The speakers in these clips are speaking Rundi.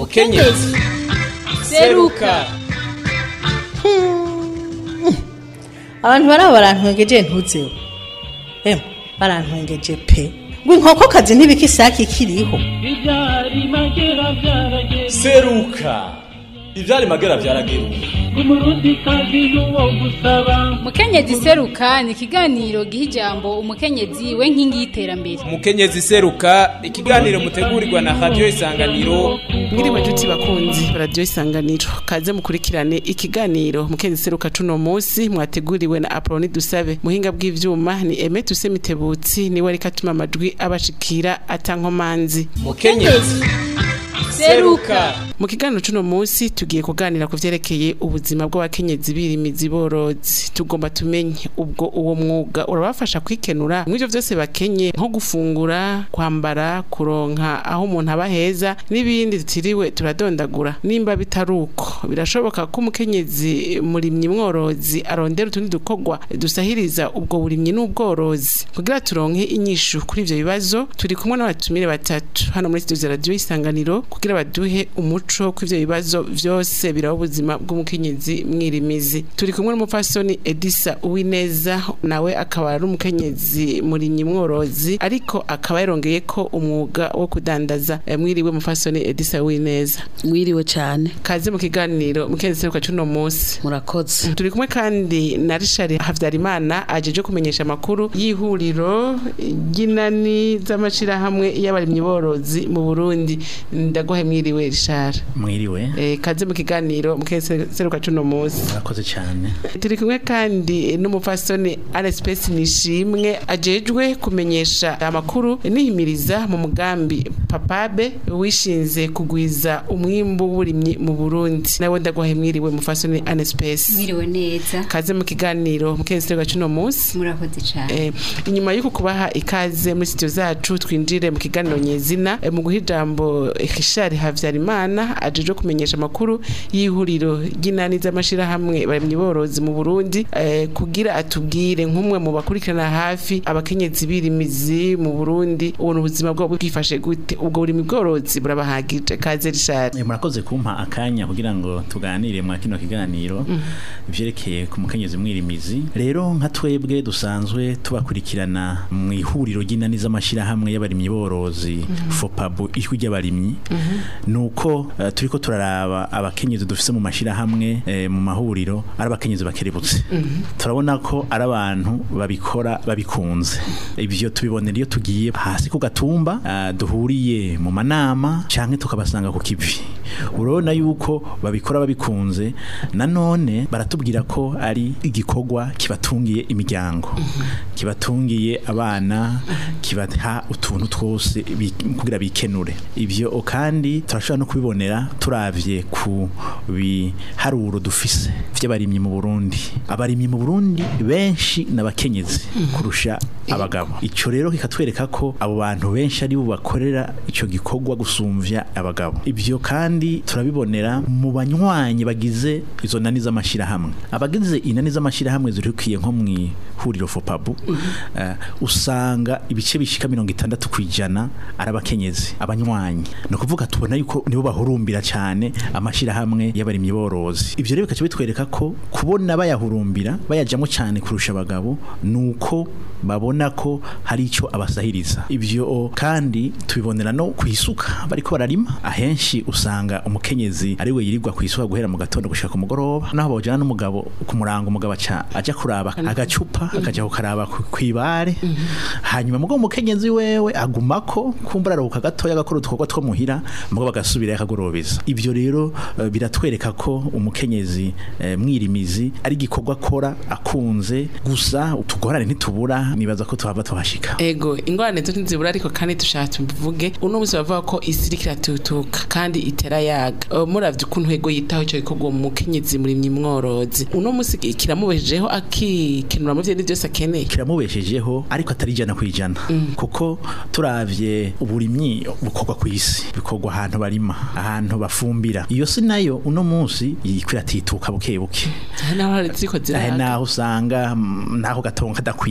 mukenyezi seruka. Abantu baraba barantwengeje ntuzeho. Barantwengeje pe. Ngo inkoko kazi ntibikisaki kiriho. Seruka. Ivyari magera vyarageruka. Mukenyezi seruka ni ikiganiro giha ijambo umukenyezi we nkingi y'iterambere. Mukenyezi seruka ikiganiro mutegurirwa na Radio Isanganiro. Mwiri bajuti bakunzi Radio Isanganiro. Kaze mukurikirane ikiganiro Mukenyezi seruka cuno munsi mwateguriwe na Aproni Dusabe. Muhinga bw'ivyuma ni Aime Tusemitebutsi ni wari katuma amajwi abashikira atankomanzi. Mukenyezi seruka. Mu kiganiro cuno munsi tugiye kuganira ku vyerekeye ubuzima bw'abakenyezi birimizi borozi. Tugomba tumenye ubwo uwo mwuga urabafasha kwikenura mw'ivyo vyose bakenye nko gufungura, kwambara, kuronka aho umuntu aba heza n'ibindi tutiriwe turadondagura. Nimba bitaruko birashoboka ko umukenyezi murimyi mworozi arondera utundi dukogwa dusahiriza ubwo burimyi n'ubworozi. Kugira turonke inyishu kuri ivyo bibazo turi kumwe n'abatumire batatu hano muri studio Radio Isanganiro kugira baduhe umuco kw'ivyo bibazo vyose biraho ubuzima bw'umukenyezi mwirimizi. Turi kumwe n'umupfasoni Edisa Uwineza, nawe akaba ari umukenyezi murimyi mworozi ariko akaba yarongeye ko umwuga wo kudandaza. Mwiriwe mupfasoni Edisa Uwineza. Mwiriwe cyane. Kaze mu kiganiro Mukenyezi seruka cuno munsi. Murakoze. Turi kumwe kandi na Richard Havyarimana ajeje kumenyesha makuru y'ihuriro ry'inani z'amashirahamwe y'abarimyi borozi mu Burundi. Ndagohe mwiriwe Richard. Mwiriwe. Kaze mu kiganiro Mukenyezi seruka cuno munsi. Murakoze cyane. Turi kumwe kandi n'umupfasoni Alespes Nishimwe ajejwe kumenyesha amakuru n'ihimiriza mu mugambi Papabe wishinze kugwiza umwimbu w'uburimyi mu Burundi. Nawe ndagohe mwiriwe mupfasoni Alespes. Mwiriwe neza. Kaze mu kiganiro Mukenyezi seruka cuno munsi. Murakoze cyane. Inyuma yuko kubaha ikaze muri studio zacu twinjire mu kiganiro nyezina mu guhijambo Richard Havyarimana ajeje kumenyesha amakuru y'ihuriro ry'inani z'amashirahamwe barimyi borozi mu Burundi kugira atubwire nk'umwe mu bakurikirana hafi abakenyezi birimizi mu Burundi ubona ubuzima bwabo bwifashe gute ubwo burimi bworozi burabahagije. Kaze Richard. Murakoze kumpa akanya kugira ngo tuganire mu kino kiganiro ivyerekeye ku mukenyezi mwirimizi. Rero nka twebwe dusanzwe tubakurikirana mu ihuriro ry'inani z'amashirahamwe y'abarimyi borozi FOPABU ijwi ry'abarimyi. Nuko turiko turaraba abakenyezi dufise mu mashirahamwe mu mahuriro ari abakenyezi bakerebutse. Turabona ko ari abantu babikora babikunze. Ivyo tubibonera iyo tugiye hasi ku gatumba duhuriye mu manama canke tukabasanga ku kivi. Urabona yuko babikora babikunze, nanone baratubwira ko ari igikorwa kibatungiye imiryango, kibatungiye abana, kibaha utuntu twose kugira bikenure. Ivyo kandi turashobora no kubibonera turavye ku biharuro dufise vy'abarimyi mu Burundi. Abarimyi mu Burundi benshi n'abakenyezi kurusha abagabo. Ico rero kikatwereka ko abo bantu benshi ari bo bakorera ico gikorwa gusumvya abagabo. Ivyo kandi turabibonera mu banywanyi bagize izo nani z'amashirahamwe. Abagize inani z'amashirahamwe zirikiye nko mu huriro FOPABU usanga ibice bishika 60% ari abakenyezi abanywanyi. No kuvuga tubona yuko nibo bahurumbira cyane amashirahamwe y'abarimyi borozi. Ivyo rero bikaca bitwereka ko kubona bayahurumbira bayajamo cyane kurusha abagabo nuko babona ko hari ico abasahiriza. Ivyo kandi tubibonera no kwisuka bariko bararima. Ahenshi usanga umukenyezi ari we yirirwa kwisuka guhera mu gatondo gushika ku mugoroba, naho bajana n'umugabo ku murango umugabo aja kuraba agacupa akaja kukaraba kwibare. Hanyuma mugo umukenyezi wewe agumako kumbura aruhuka gatoya gakora utwogwa two muhira mugo bagasubira yakagorobeza. Ivyo rero biratwereka ko umukenyezi mwirimizi ari gikorwa akora akunze. Gusa utugorane ntitubura, nibaza ko tuhava tuhashika. Ego ingorane zo ntizibura ariko kandi tushatse mvuge uno musi bavuga ko isi kiratutuka kandi itera yaga. Muravye ukuntu hego yitaho ico gikorwa mu mukenyezi murimyi mworozi. Uno musi kiramubeshejeho akikenura mu vyindi byose akeneye. Kiramubeshejeho ariko atari jana kwijana. Kuko turavye uburimyi bukorwa ku isi, bikorwa ahantu barima, ahantu bafumbira. Iyo si nayo uno musi yikiratituka bukebuke. Naho ziko ziraga. Naho usanga naho gatonka kadakwiye.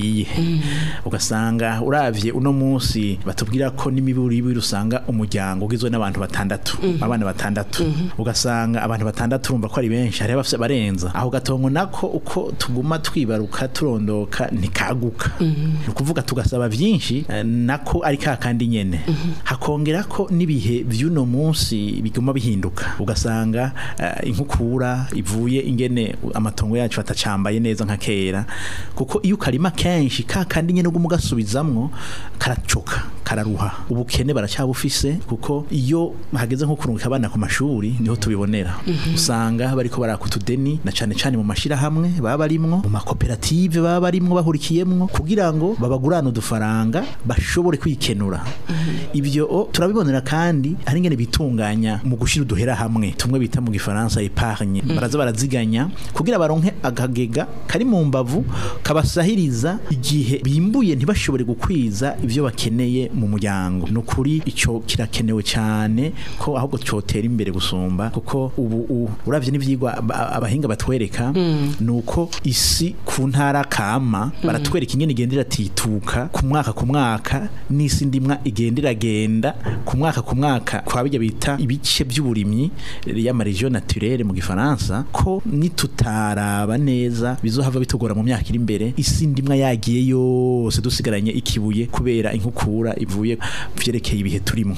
ugasanga uravye uno munsi batubwira ko n'imiburi usanga umuryango ugizwe n'abantu batandatu abana batandatu ugasanga abantu batandatu urumva ko ari benshi hari abafite barenza aho gatongo nako uko tuguma twibaruka turondoka ntikaguka ukuvuga tugasaba byinshi nako ari kakandi nyene hakongera ko nibihe by'uno munsi biguma bihinduka ugasanga inkukura ivuye ingene amatongo yacu atacambaye neza nka kera kuko iyo ukarima kenshi kakandi nyene umugasubizamwo karacoka kararuha ubukene baracyabufise kuko iyo hageze nko kurungika abana ku mashuri niho tubibonera usanga bariko barakutudeni na cane cane mu mashira hamwe baba barimwo mu makoperative baba barimwo bahurikiyemwo kugira ngo babagurane udufaranga bashobore kwikenura ibyo turabibonera kandi ari ngene bitunganya mu gushira uduhera hamwe tumwe bita mu gifaransa épargne baraza baraziganya kugira baronke agagega kari mu mbavu kabasahiriza igihe bimbuye ntibashobore gukwiza ivyo bakeneye mu muryango nukuri ico kirakenewe cyane ko ahubwo cyotera imbere gusumba kuko ubu uravye n'ivyigwa abahinga batwereka nuko isi ku ntara kama baratwereka ingene igendera tituka ku mwaka n'isi ndimwa igendera genda ku mwaka kwa bijya bita ibice by'uburimyi ya region naturelle mu gifaransa ko nitutaraba neza bizohava bitugora mu myaka iri imbere isi ndimwa yagiye yose dusigaranye ikibuye kubera inkukura ivuye vyerekeye ibihe turimo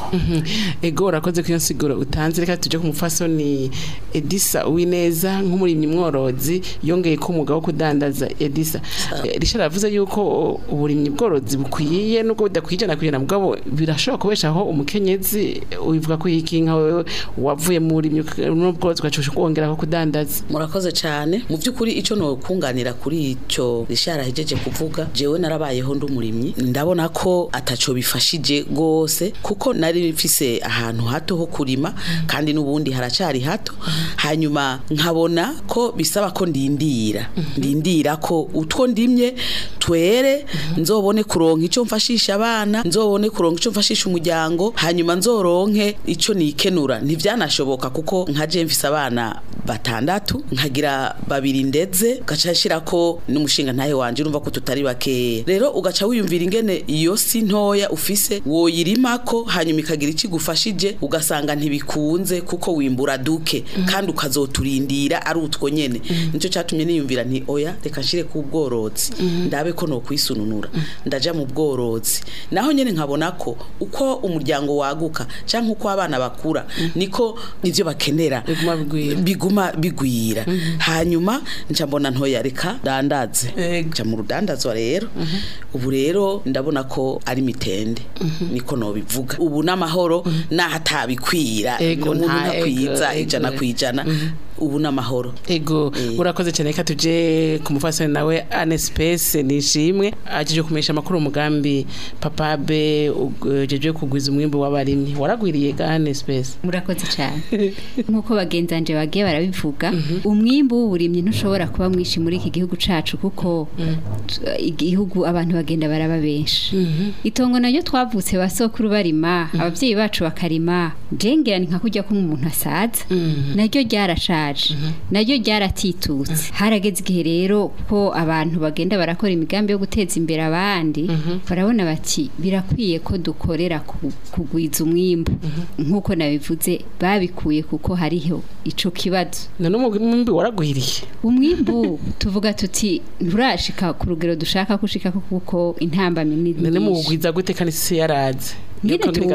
ego urakoze kuyo nsiguro utanze reka tuje ku mufasoni Edisa Uwineza nk'umurimyi mworozi yongeye ko umugabo wo kudandaza Edisa Richard avuze yuko uburimyi bworozi bukwiye nuko budakwijana kujana mugabo birashobora kubeshaho umukenyezi ubivuga ko yikinka wavuye mu burimyi n'ubworozi gacusha kongera ko kudandaza murakoze cyane mu byukuri ico no kunganira kuri ico Richard ahejeje kuvuga jewe narabayeho ndumurimyi ndabona ko ataco bifashije gose kuko nari mfise ahantu hato ho kurima kandi nubundi haracari hato hanyuma nkabona ko bisaba ko ndindira ko utwo ndimye twere nzobone kuronka ico mfashisha abana nzobone kuronka ico mfashisha umuryango hanyuma nzoronke ico nikenura ntivyanashoboka kuko nkaje mfise abana batandatu nkagira babiri ndeze gacashira ko n'umushinga ntahe wanje urumva ko tutari bake rero ugaca wiyumvira ingene iyo si ntoya ufise woyirimako hanyuma ikagira ikigufashije ugasanga ntibikunze kuko wimbura duke kandi ukazoturindira ari utwo nyene nico cyatumye niyumvira nti oya reka nshire ku bworozi ndabe ko no kwisununura ndaja mu bworozi naho nyene nkabona ko uko umuryango waguka canke uko abana bakura niko nivyo bakenera biguma bigwira hanyuma nca mbona ntoya reka dandaze nca mu rudandazwa rero ubu rero ndabona ko ari mitende niko no bivuga ubu n'amahoro nahatabikwira umuntu nakwiza ijana kwijana ubu n'amahoro ego urakoze cyane ka tuje ku mufasoni nawe Anespece nishimwe aje kumesha makuru umugambi papabe ujeje kugwiza umwimbo w'abarimyi waragwiriye ga Anespece murakoze cyane nkuko bagenzanje bagiye barabivuga umwimbo w'uburimyi ntushobora kuba mwishi muri iki gihugu cacu kuko igihugu abantu bagenda baraba benshi itongo nayo twavutse basokuru barima abavyeyi bacu bakarima jengera nka kujya ko umuntu asaza naryo ryarashaje naryo ryaratitutse harageze igihe rero ko abantu bagenda barakora imigambi yo guteza imbere abandi barabona bati birakwiye ko dukorera kugwiza umwimbo nkuko nabivuze babikuye kuko hariho ico kibazo none umwimbo waragwiriye umwimbo tuvuga tuti nturashika ku rugero dushaka kushika kuko intamba minini none mu gwiza gute kandi se yaraze ngene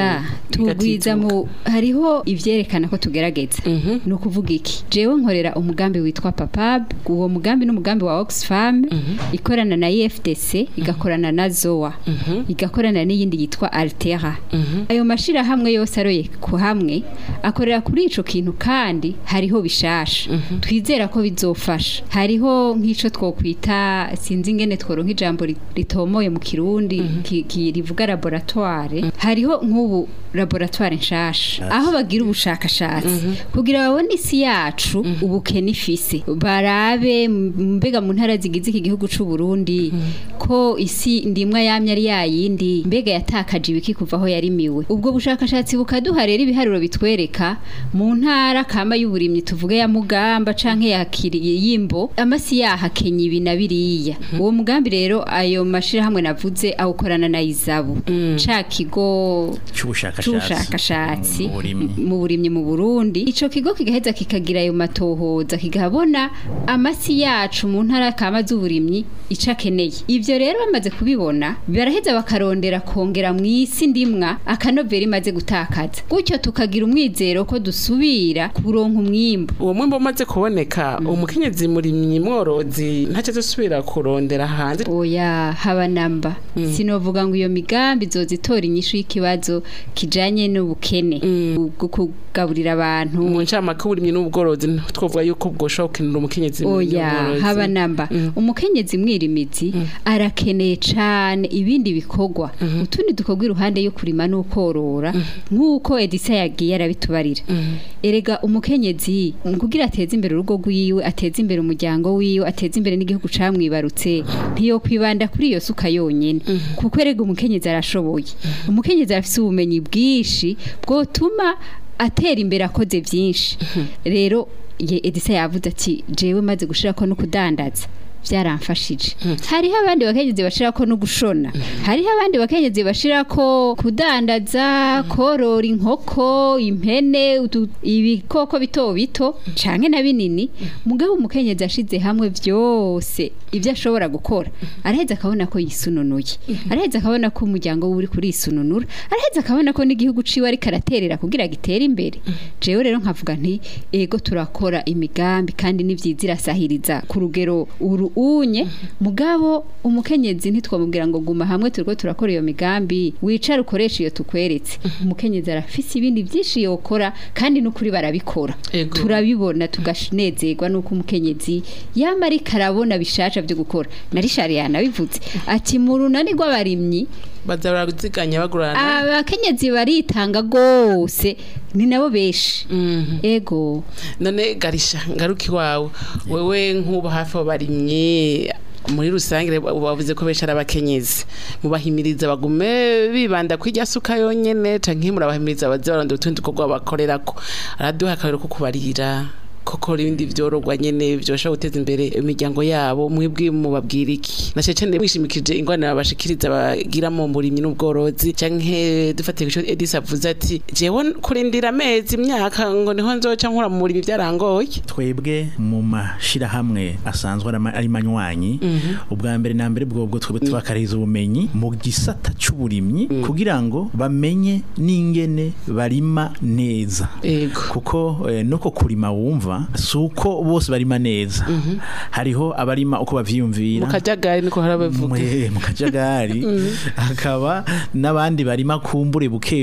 tugwiza mu hariho ivyerekana ko tugerageza no kuvuga iki jewe nkorera umugambi witwa papab uwo mugambi n'umugambi wa Oxfam ikorana na IFDC igakorana na ZOA igakorana n'iyindi yitwa Altera ayo mashira hamwe yose aroye ku hamwe akorera kuri ico kintu kandi hariho bishasha twizera ko bizofasha hariho nk'ico twokwita sinzi ngene tworonka ijambo ritomoye mu kirundi rivuga laboratoire hariho nk'ubu laboratoire nshasha aho bagira ubushakashatsi kugira babone isi yacu ubukene ifise barabe mbega mu ntara zigize iki gihugu c'u Burundi ko isi ndimwa yamye ari yayindi mbega yatakaje ibiki kuva aho yarimiwe ubwo bushakashatsi bukaduha rero ibiharuro bitwereka mu ntara kama y'uburimyi tuvuge ya Mugamba canke yakiriye yimbo amasi yahakenye ibi na biriya uwo mugambi rero ayo mashira hamwe navuze awukorana na Izabu ca kigo c'ubushakashatsi mu burimyi mu Burundi ico kigo kigaheza kikagira ayo matohoza kigabona amasi yacu mu ntara kama z'uburimyi icakeneye ivyo rero bamaze kubibona baraheza bakarondera kongera mu isi ndimwa akanovera imaze gutakaza gutyo tukagira umwizero ko dusubira kuronka umwimbo uwo mwimbo umaze kuboneka umukenyezi murimyi mworozi ntacyo dusubira kurondera hanze oya haba namba sinovuga ngo iyo migambi zozitora inyishu y'ikibazo kijanye n'ubukene bwo kugaburira abantu mu ncamake uburimyi n'ubworozi twovuga yuko bwoshoboka gukenera umukenyezi oya haba namba umukenyezi mwirimizi arakeneye cane ibindi bikorwa utundi dukorwa iruhande yo kurima no korora nk'uko Edisa yagiye arabitubarira erega umukenyezi kugira ateze imbere urugo rwiwe ateze imbere umuryango wiwe ateze imbere n'igihugu camwibarutse ntiyo kwibanda kuri iyo suka yonyene kuko erega umukenyezi arashoboye umukenyezi afise ubumenyi bwinshi bwotuma atera imbere akoze byinshi rero Edisa yavuze ati jewe maze gushirako no kudandaza byaramfashije hariho abandi bakenyezi bashirako no gushona hariho abandi bakenyezi bashirako kudandaza korora inkoko impene ibikoko bito bito canke na binini mugabo umukenyezi ashize hamwe byose ibyo ashobora gukora araheza akabona ko yisununuye araheza akabona ko umuryango uri kuri isununura araheza akabona ko n'igihugu ciwe ari karaterera kugira gitere imbere jewe rero nkavuga nti ego turakora imigambi kandi nivyizira sahiriza ku rugero unye mugabo umukenyezi ntitwamubwira ngo guma hamwe turiko turakora iyo migambi wicara ukoresha iyo tukweretse umukenyezi arafise ibindi byinshi yokora kandi n'ukuri barabikora turabibona tugashinezerwa nuko umukenyezi yamari karabona bishasha byo gukora narishari yanabivuze ati mu runani rw'abarimyi bazaraziganya bagurana abakenyezi baritanga gose ni nabo beshi ego none garisha ngaruki wawe wewe nk'uba hafi abarimyi muri rusange bavuze ko besha abakenyezi mubahimiriza bagume bibanda kwijya suka yonyene canke murabahimiriza bazaronda utundi ko bakorerako araduha akarero ko kubarira koko ibindi byorogwa nyene byosha guteza imbere imiryango yabo mwibwi mubabwira iki na cece mwishimikije ingwana babashikiriza bagira mu burimyi n'ubworozi canke dufatire ico Edisa avuze ati jewe kurindira amezi imyaka ngo niho nzoca nkura mu burimyi byarangoye twebwe mu mashira hamwe asanzwe ari manywanyi ubwa mbere na mbere bwo twebwe tubakariza ubumenyi mu gisata c'uburimyi kugira ngo bamenye n'ingene barima neza kuko nuko kurima wumva suko bose barima neza hariho abarima uko bavyiyumvira mu kajagari niko harabavuga mu kajagari hakaba nabandi barima kumbure buke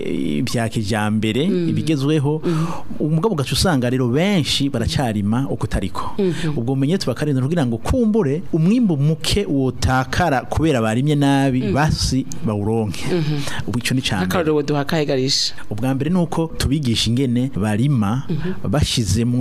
bya kijambere ibigezweho umugabo gacu usanga rero benshi baracarima uko tariko ubwo umenye tubakarinda kugira ngo kumbure umwimbo muke wotakara kubera barimye nabi basi bawuronke ubu ico ni cyane akarero duhakayegarisha ubwa mbere nuko tubigisha ingene barima bashizemwo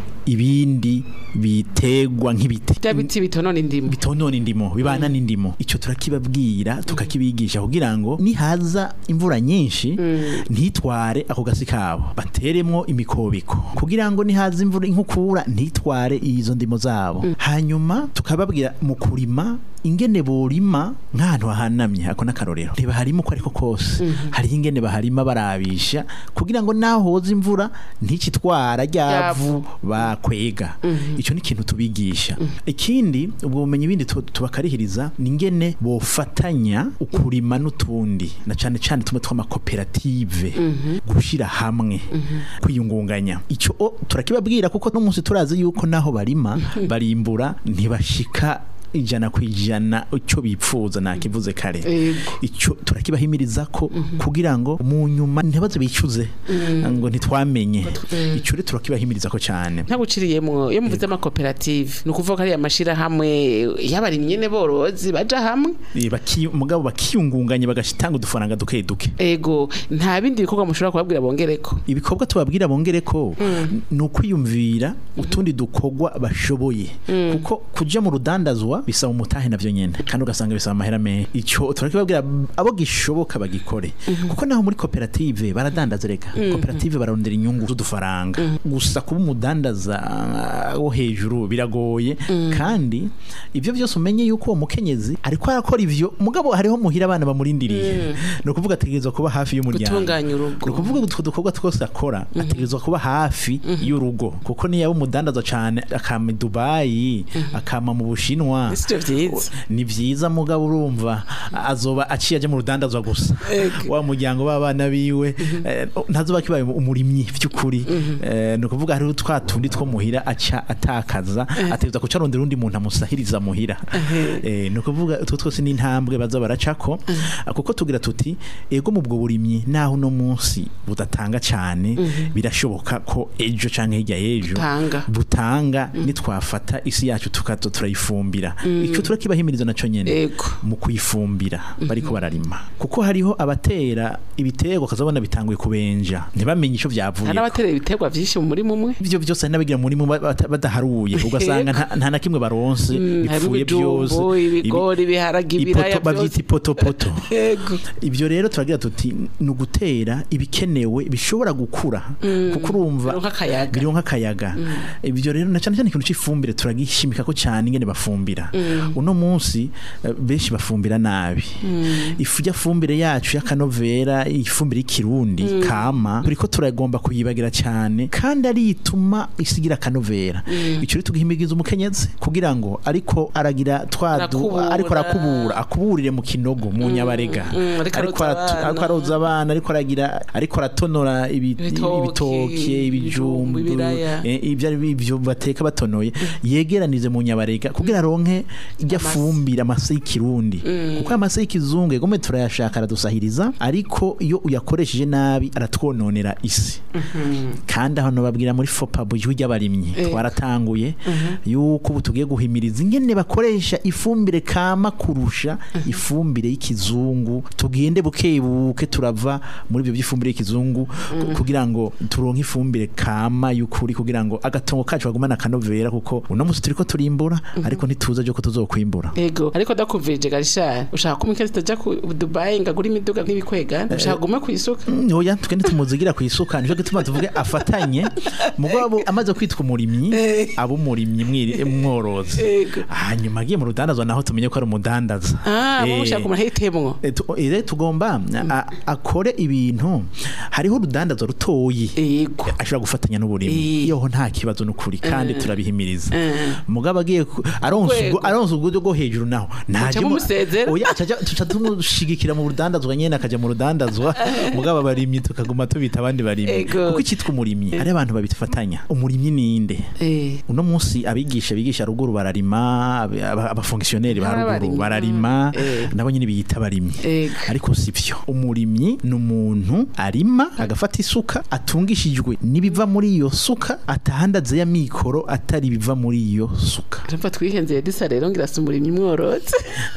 ibindi bitegwa nk'ibiti byabiti bitonona indimo bibana n'indimo ico turakibabwira tukakibigisha kugira ngo nihaza imvura nyinshi ntitware ako gasi kabo bateremwo imikobiko kugira ngo nihaza imvura inkukura ntitware izo ndimo zabo hanyuma tukababwira mu kurima ingene borima nk'ahantu hahanamye hako n'akarorero ntibaharima uko ariko kose hariho ingene baharima barabisha kugira ngo naho hoza imvura ntikitwara ryavu bakwega ico ni ikintu tubigisha ikindi ubwo bumenyi bindi tubakarihiriza ni ingene bofatanya ukurima n'utundi na cane cane tumwe tw'amakoperative gushira hamwe kwiyungunganya ico turakibabwira kuko no munsi turazi yuko naho barima barimbura ntibashika 100% icyo bipfuza nakivuze kare icyo turakibahimiriza ko kugira ngo mu nyuma ntibaze bicuze ngo ntitwamenye icyo rero turakibahimiriza ko cyane ntaguciriyemo iyo muvuze amakoperative ni ukuvuga ko ari amashira hamwe y'abarimyi ne borozi baja hamwe mugabo bakiyungunganye bagashitanga udufaranga duke duke ego nta bindi bikorwa mushobora kubabwira bongereko ibikorwa tubabwira bongereko ni ukwiyumvira utundi dukogwa bashoboye kuko kuja mu rudandazwa bisaba umutahe navyo nyene kandi ugasanga bisaba amahera menshi icyo turakibabwira abo gishoboka bagikore kuko naho muri koperative baradandaza reka koperative bararondera inyungu z'udufaranga gusa kuba umudandaza wo hejuru biragoye kandi ivyo byose umenye yuko uwo mukenyezi ariko arakora ivyo mugabo hariho muhira abana bamurindiriye no kuvuga ategerezwa kuba hafi y'umuryango gutunganya urugo no kuvuga utwo dukorwa twose akora ategerezwa kuba hafi y'urugo kuko niyo yaba umudandaza cyane akama Dubai akama mu Bushinwa ni vyiza mugabo urumva azoba aciye aje mu rudandazwa gusa wa muryango w'abana biwe ntazoba kibaye umurimyi by'ukuri no kuvuga hari twatundi two muhira aca atakaza ateza kucarondera undi muntu amusahiriza muhira no kuvuga utwo twose ni intambwe baza baracako kuko tugira tuti ego mu bwo burimyi naho no munsi budatanga cyane birashoboka ko ejo canke hirya y'ejo butanga nitwafata isi yacu tukato turayifumbira icyo turakibahimiriza naco nyene mu kuyifumbira bariko bararima kuko hariho abatera ibitego kazabona bitanguye kubenja ntibamenye ico vyavuye hari abatera ibitego vyinshi muri mumwe ivyo byose nabigira muri mu badaharuye ugasanga nta na kimwe baronse bipfuye byose ibigori biharage ibiraya bavyita ipoto ivyo rero turagira tuti nugutera ibikenewe bishobora gukura kuko urumva bironka kayaga ivyo rero na cyane ikintu c'ifumbire turagishimika ko cyane ingene bafumbira uno munsi benshi bafumbira nabi ifu ya fumbire yacu y'akanovera ifumbire y'ikirundi kama turiko turagomba kuyibagira cyane kandi ari ituma isigira akanovera ico rero tugihimigiza umukenyezi kugira ngo ariko aragira ariko akuburire mu kinogo mu nyabarega ariko aroza abana ariko aratonora ibitoke ibijumbu ibyo bateka batonoye yegeranize mu nyabarega kugira ronke ijya fumbira amase y'ikirundi kuko amase y'ikizungu egome turayashaka aradusahiriza ariko iyo uyakoresheje nabi aratwononera isi kandi aho babwira muri FOPAB y'abarimyi twaratanguye yuko ubu tugiye guhimiriza ingene bakoresha ifumbire kama kurusha ifumbire y'ikizungu tugende bukebuke turava muri ibyo by'ifumbire y'ikizungu kugira ngo turonke ifumbire kama y'ukuri kugira ngo agatongo kacu bagumana kanovera kuko uno musi turiko turimbura ariko ntituza je ko tuzokwimbura ego ariko dakumvirije garishara ushaka kumukezi taja ku Dubai ngagura imiduga nk'ibikwega ushaka gume kwisuka oya twende tumuzigira kwisuka nico gituma tuvuge afatanye mugabo amaze kwitwa umurimyi abo umurimyi mworozi hanyuma agiye mu rudandazo naho tumenye ko ari umudandaza mushaka kumahitemo tugomba akore ibintu hariho urudandazo rutoyi ashobora gufatanya n'uburimyi iyo nta kibazo n'ukuri kandi turabihimiriza mugabo agiye aronse ubwo bwo hejuru naho ntaje oya tuca tumushigikira mu rudandazwa nyene akaja mu rudandazwa mugabo abarimyi tukaguma tubita abandi barimyi kuko ikitwa umurimyi ari abantu babifatanya umurimyi ninde uno munsi bigisha ruguru bararima abafonctionnaire baruguru bararima nabo nyine biyita abarimyi ariko sivyo umurimyi n'umuntu arima agafata isuka atungishijwe nibiva muri iyo suka atahandaze ya mikoro atari biva muri iyo suka urumva twihenze disa rero ngira umurimyi mworoze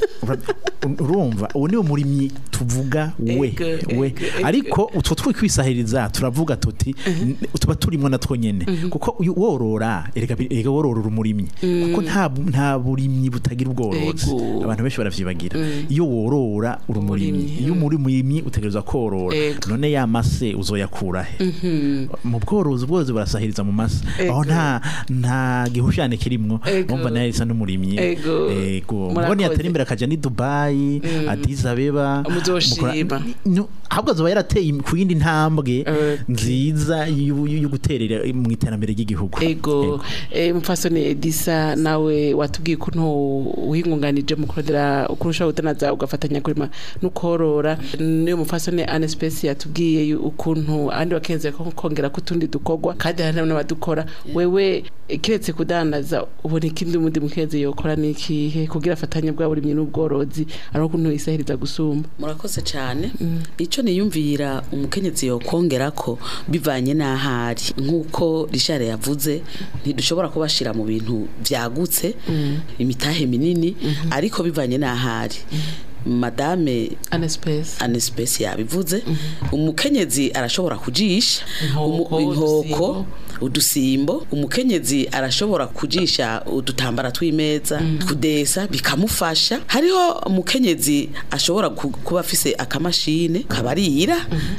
urumva uwo ni umurimyi tuvuga we ariko utwo twikwisahiriza turavuga tuti tuba turimo natwo nyene kuko worora erega worora umurimyi kuko nta burimyi butagira ubworozi abantu benshi baravyibagira iyo worora umurimyi iyo muri murimyi utegerezwa korora none ya mase uzoyakura he mu bworozi burasahiriza mu mase aho nta gihushane kirimwo umva nayo isa n'umurimyi ego mubone yatera imbere akaja ni Dubai Addis Abeba ahubwo azoba yarateye ku yindi ntambwe nziza yo guterera mu iterambere ry'igihugu ego mufasone Edisa nawe watubwiye ukuntu uhingunganije mu kurondera ukurusha utanaza ugafatanya kurima n'ukorora niyo mufasone Anespesi yatubwiye ukuntu andi wakenze ko kongera kutundi dukogwa kandi hari n'abadukora wewe kiretse kudandaza ubona ikindi mundi mukenze yoko yokora nikihe kugira afatanye bwa burimyi n'ubworozi ari ukuntu isahiriza gusumba. Murakoze cyane ico niyumvira umukenyezi yokongera ko bivanye n'ahari nkuko Richard yavuze ntidushobora kubashira mu bintu vyagutse imitahe minini ariko bivanye n'ahari. Madame Anespesi yabivuze umukenyezi arashobora kujisha inkoko udusimbo umukenyezi arashobora kujisha udutambara tw'imeza kudesa bikamufasha. Hariho umukenyezi ashobora kuba afise akamashine kabarira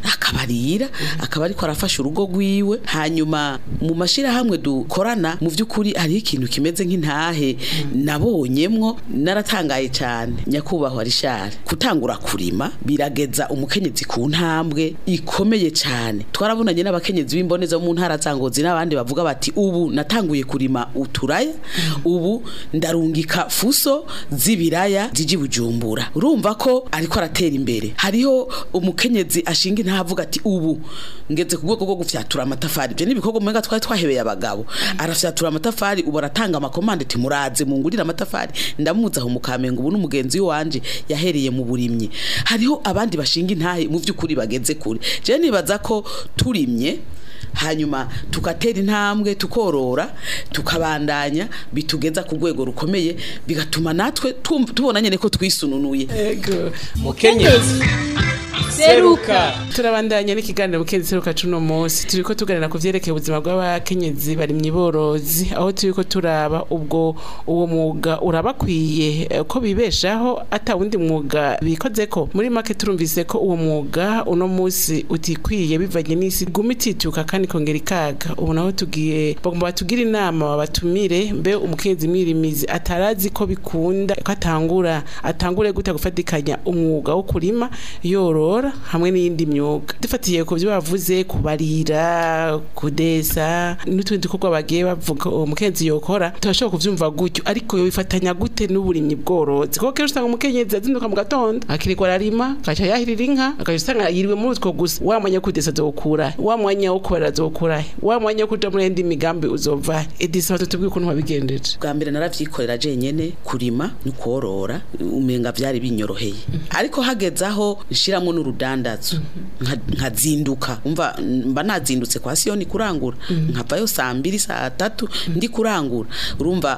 akaba ariko arafasha urugo rwiwe. Hanyuma mu mashira hamwe dukorana mu vy'ukuri hari ikintu kimeze nk'intahe nabonyemwo naratangaye cyane nyakubahwa Richard kutangura kurima birageza umukenyezi ku ntambwe ikomeye cyane. Twarabonanye n'abakenyezi b'imboneza mu ntara zangozi n'abandi bavuga bati ubu natanguye kurima uturaya ubu ndarungika fuso z'ibiraya ziji Bujumbura. Urumva ko ariko aratera imbere. Hariho umukenyezi ashinga ntavuga ati ubu ngeze ku rwego rwo gufyatura amatafari. Je n'ibikorwa mwenga twari twahebeye abagabo arafyatura amatafari ubu aratanga amakomande ati muraze mungurira amatafari ndamuza aho mukamenga ubu n'umugenzi wanje yahereye mu burimyi. Hariho abandi bashinga intahe mu vy'ukuri bageze kure. Je nibaza ko turimye hanyuma tukatera intambwe tukorora tukabandanya bitugeza ku rwego rukomeye bigatuma natwe tubona nyene ko twisununuye. Ego mukenyezi seruka turabandanya n'ikiganiro mukenyezi seruka cuno munsi turiko tuganira ku vyerekeye ubuzima bw'abakenyezi bari mwiborozi aho turiko turaba ubwo uwo mwuga urabakwiye ko bibeshaho ata wundi mwuga bikozeko. Muri make turumvise ko uwo mwuga uno munsi utikwiye bivanye n'isi gumitituka kandi kongera ikaga. Ubu naho tugiye bagomba batugira inama babatumire mbe umukenyezi mwirimizi atarazi ko bikunda ko atangure gute gufatikanya umwuga wo kurima yorora hamwe n'indi myuga. Dufatiye ku byo bavuze kubarira kudesa n'utundi dukorwa bagiye bavuga umukenyezi yokora turashobora kuvyumva gutyo ariko yo bifatanya gute n'uburimyi bworozi kuko kenshi usanga umukenyezi azinduka mu gatondo akirikwa ararima akaca yahirira inka akaca usanga yiriwe muri utwo gusa wa mwanya kudesa azokura wa mwanya wo kubara azokura wa mwanya kuja muri indi migambi uzova edisa batubwiye ukuntu babigendeje. Bwa mbere naravyikorera jenyene kurima n'ukorora umenga vyari binyoroheye ariko hagezaho nshiramo n'urudandazo nkazinduka umva mba nazindutse kwa Sioni kurangura nkavayo saa 2 saa 3 ndi kurangura. Urumva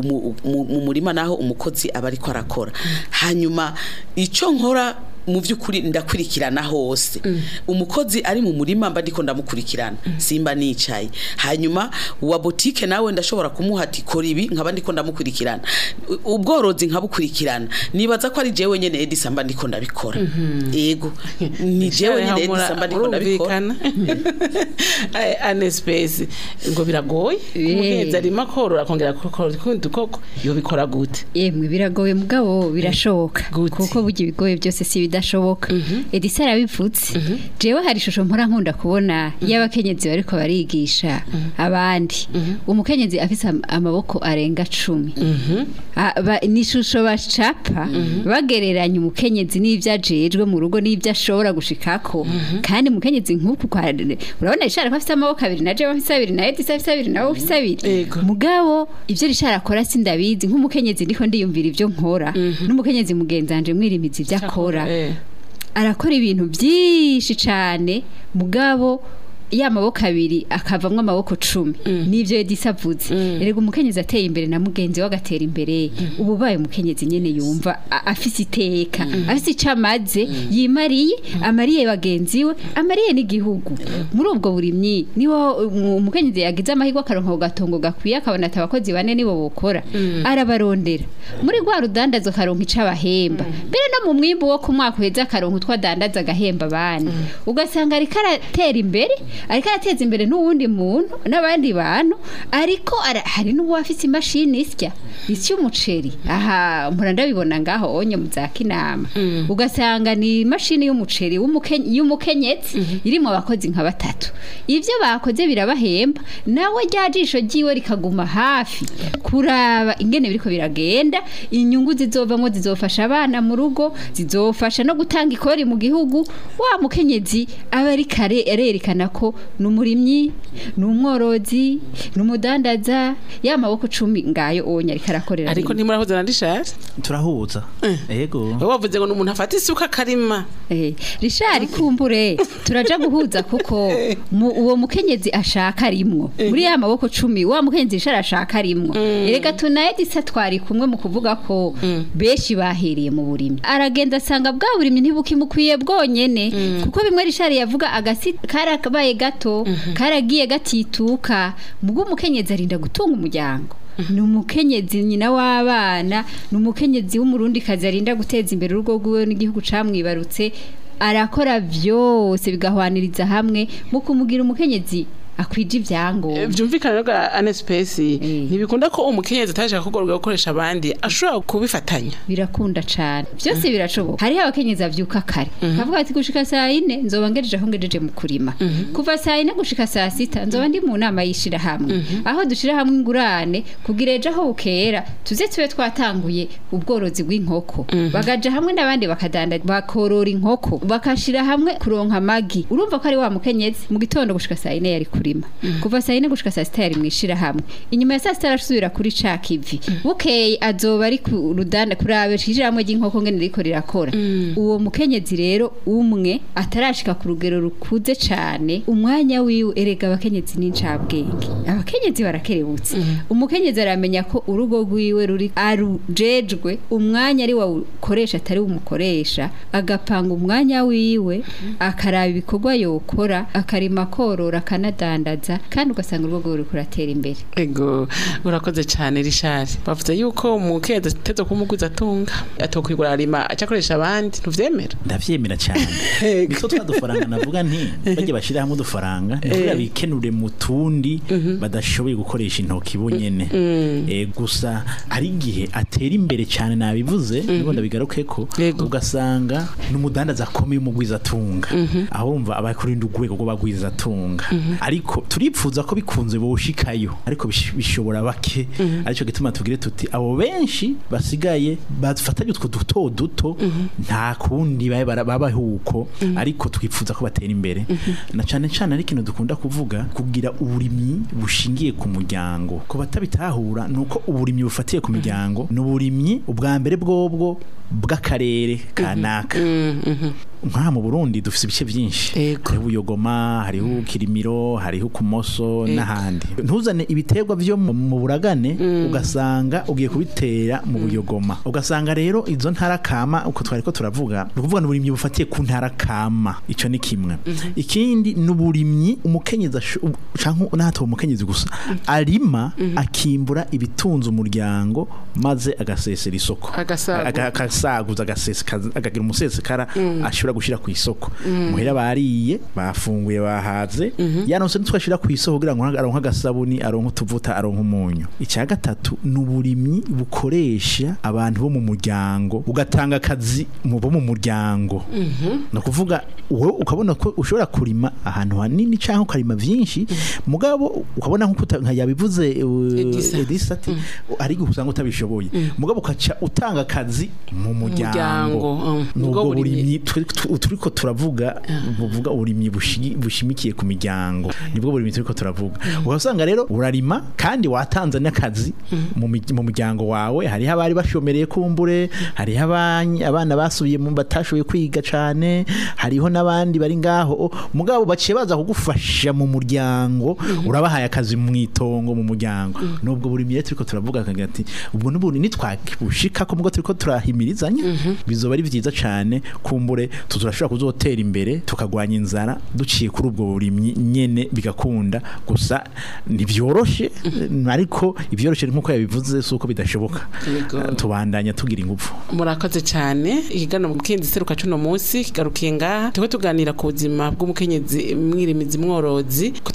mu murima naho umukozi aba ariko arakora. Hanyuma ico nkora mu vy'ukuri ndakurikirana hose umukozi ari mu murima mba ndiko ndamukurikirana simba nicaye. Hanyuma wa boutique nawe ndashobora kumuha ati kora ibi nkaba ndiko ndamukurikirana ubworozi nkabukurikirana. Nibaza ko ari jewe nyene Edisa mba ndiko ndabikora. Yego ni jewe nyene Edisa mba ndiko ndabikora. Anespesi ngo biragoye umukenyezi arima korora kongera koko yo bikora gute? Yemwe biragoye mugabo birashoboka kuko burya ibigoye byose si bidashoboka. Edisa yarabivutse jewe hari ishusho mpora nkunda kubona y'abakenyezi bariko barigisha abandi umukenyezi afise amaboko arenga 10 ni ishusho bacapa bagereranya umukenyezi n'ivyo ajejwe mu rugo n'ivyo ashobora gushikako kandi umukenyezi nk'uku urabona Richard ko afise amaboko 2 na jewe afise 2 na Edisa afise 2 nawe afise 2 mugabo ivyo Richard akora sindabizi nk'umukenyezi ndiko ndiyumvira ivyo nkora n'umukenyezi mugenzanje mwirimizi ivyo akora arakora ibintu byinshi cyane mugabo ya maboko 2 akavamwe amaboko 10 nivyo Edisa avuze. Erega umukenyezi ateye imbere na mugenzi wagatera imbere ubu baye umukenyezi nyene yumva afise iteka afise icamaze yimariye amariye bagenzi we amariye n'igihugu. Muri ubwo burimyi niwo umukenyezi yagize amahirwe akaronka gatongo gakwiye akabona atabakozi bane nibo bokora arabarondera muri gwa rudandazo karonka icabahemba mbere no mu mwimbo wo ku mwaka uheza karonka utwadandaza gahemba bane ugasanga ari karatera imbere ariko arateza imbere n'uwundi muntu n'abandi bantu ariko hari n'uwo afite imashini isya umuceri aha mpora ndabibona ngaho onye muzakinama ugasanga ni imashini y'umuceri y'umukenyezi irimo abakozi nka 3 ivyo bakoze birabahemba nawe ryajisho giwe rikaguma hafi kuraba ingene biriko biragenda inyungu zizovamo zizofasha abana mu rugo zizofasha no gutanga ikori mu gihugu wa mukenyezi aba ari kare arerekana ko ko n'umurimyi n'umworozi n'umudandaza ya maboko 10 ngayo onya ariko arakorera ariko ntimurahuza na Richard turahuza yego wavuze ngo n'umuntu afata isuka karima Richard kumbure turaja guhuza kuko uwo mukenyezi ashaka rimwo muri ya maboko 10 wa mukenyezi Richard ashaka rimwo erega tunaye disa twari kumwe mu kuvuga ko beshi bahereye mu burimi aragenda asanga bwa burimi ntibukimukwiye bwonyene kuko bimwe Richard yavuga agasi karakabaye gato karagiye gatituka mugo mukenyezi arinda gutunga umuryango numukenyezi nyina w'abana numukenyezi w'umurundi kazi arinda guteza imbere urugo rwiwe n'igihugu camwibarutse arakora vyose bigahwaniriza hamwe mu kumugira umukenyezi akwije ivyango byumvikana ngo anespesi ntibikunda ko umukenyezi atajaka kugorwa gukoresha abandi ashobora kubifatanya birakunda cyane byose birashoboka hari abakenyezi avyuka kare bavuga ati gushika saa 4 nzoba ngejeje aho ngejeje mu kurima kuva saa 4 gushika saa 6 nzoba ndi mu nama yishira hamwe aho dushira hamwe ingurane kugira ejo aho bukera tuze tube twatanguye ubworozi bw'inkoko bagaja hamwe n'abandi bakadanda bakorora inkoko bakashira hamwe kuronka amagi urumva ko ari wa mukenyezi mu gitondo gushika saa 4 yari kuri kuva saa 4 gushika saa 6 yari mwishira hamwe inyuma ya saa 6 arasubira kuri cakivi bukeye azoba ari ku rudanda kurabe shijiramwe ry'inkoko ngene riko rirakora uwo mukenyezi rero umwe atarashika ku rugero rukuze cane umwanya wiwe erega abakenyezi n'incabwenge abakenyezi barakerebutse umukenyezi aramenya ko urugo rwiwe ruri arujejwe umwanya ari wawukoresha atari umukoresha agapanga umwanya wiwe akaraba ibikorwa yokora akarima korora kanada kandi ugasanga urugo ruri kuratera imbere ego urakoze cyane Richard bavuze yuko umukenyezi tezo kumuguza atunga atokwigura arima acakoresha abandi ntuvyemera ndavyemera cyane biso twadufaranga navuga nti baje bashira hamwe udufaranga kugira bikenure mu tundi badashoboye gukoresha intoki bonyene gusa ari gihe atera imbere cyane nabivuze nibo ndabigaruke ko ugasanga n'umudandaza akomeye mu gwiza atunga ahumva abakurinda ugwego rwo bagwiza atunga ariko turipfuza ko bikunze boshikayo ariko bishobora bake arico gituma tugire tuti abo benshi basigaye bafatanye utwo duto nta kundi babahuko ariko twipfuza ko batera imbere na cane ari kintu dukunda kuvuga kugira uburimyi bushingiye ku muryango ko batabitahura nuko uburimyi bufatiye ku miryango n'uburimyi ubwa mbere bwobwo bw'akarere kanaka nka mu Burundi dufise ibice byinshi hariho Buyogoma hariho Kirimiro hariho Kumoso n'ahandi ntuzane ibiterwa byo mu Buragane ugasanga ugiye kubitera mu Buyogoma ugasanga rero izo ntara kama uko twari ko turavuga ukuvuga n'uburimyi bufatiye ku ntara kama ico ni kimwe ikindi n'uburimyi umukenyeza canke nato umukenyezi gusa arima akimbura ibitunze umuryango maze agasesera isoko agasaguza akagira umusesekara ashobora gushira ku isoko muhera bariye bafunguye bahaze yanose ntwashira ku isoko kugira ngo aronka agasabuni aronka utuvuta aronka umunyu icya gatatu n'uburimyi bukoresha abantu bo mu muryango ugatanga akazi mu bo mu muryango no kuvuga wowe ukabona ko ushobora kurima ahantu hanini cyangwa ukarima byinshi mugabo ukabona nko yabivuze Edisati ari gusanga utabishoboye mugabo ukaca utanga akazi mu muryango nubwo burimyi turiko turavuga buvuga uburimyi bushimikiye ku miryango nibwo burimyi turiko turavuga ugasanga rero urarima kandi watanze n'akazi mu muryango wawe hariho abari bashomereye kumbure hariho abana basubiye mu batashoboye kwiga cane hariho n'abandi bari ngaho mugabo baciye baza kugufasha mu muryango urabahaye akazi mu itongo mu muryango nubwo burimyi turiko turavuga kagati ubwo n'ubundi nitwakibushika ko mugabo turiko turahimirizanya bizoba ari vyiza cane kumbure tuzurashobora kuzotera imbere tukagwanya inzara duciye kuri ubwo burimyi nyene bigakunda gusa nivyoroshe ariko ivyoroshe nkuko yabivuze suko bidashoboka tubandanya tugira ingufu murakoze cyane igano mu Bukenyezi seruka cuno munsi kigarukiye ngaha tuko tuganira ku buzima bw'umukenyezi mwirimizi mworozi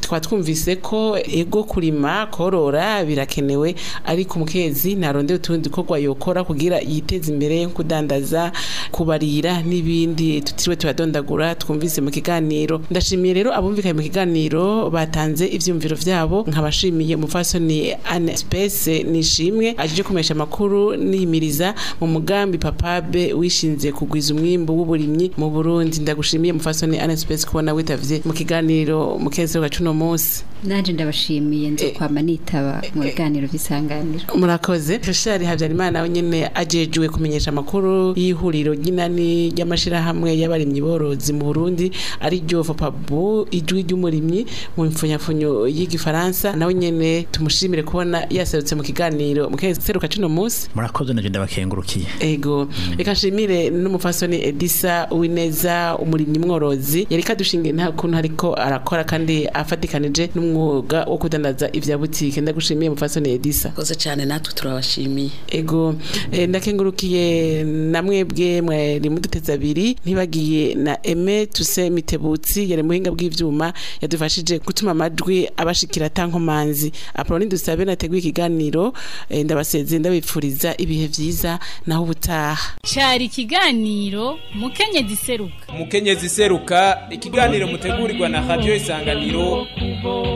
twumvise ko ego kurima korora birakenewe ariko umukenyezi narondeye utundi dukorwa yokora kugira yiteze imbere kudandaza kubarira n'ibindi tutiriwe turadondagura twumvise mu kiganiro. Ndashimiye rero abumvikaye mu kiganiro batanze ivyumviro vyabo, nkabashimiye umufasoni Anne Space nishimwe aje kumesha makuru nihimiriza mu mugambi papabe wishinze kugwiza umwimbo w'uburimyi mu Burundi. Ndagushimiye umufasoni Anne Space kubona witavye mu kiganiro mu kezi wa cuno munsi. Naje ndabashimiye nzo kwama nitaba mu biganiro bisanganira. Murakoze. Shari Habyarimana we nyene ajejwe kumenyesha makuru y'ihuriro ry'inani y'amashira hamwe y'abarimyi borozi mu Burundi ari ryo FOPABU ijwi ry'umurimyi mu mfunyafunyo y'igifaransa. Nawe nyene tumushimire kubona yaserutse mu kiganiro mu kezi seruka cuno munsi. Murakoze naje ndabakengurukiye. Ego reka nshimire n'umufasoni Edisa Uwineza umurimyi mworozi yari kadushinge nta kuntu hariko arakora kandi afatikanije n'umwuga wo kudandaza ivya butike. Ndagushimiye umufasoni Edisa. Koze cyane natwe turabashimiye. Ego ndakengurukiye namwebwe mwari muduteza abiri ntibagiye na Aime Tuse Mitebutsi yari muhinga bw'ivyuma yadufashije gutuma amajwi abashikira tankomanzi. Apoloni dusabe nateguye ikiganiro ndabaseze ndabipfuriza ibihe vyiza naho ubutaha. Cyari ikiganiro Mukenyezi Seruka. Mukenyezi Seruka ikiganiro mutegurirwa na Radio Isanganiro.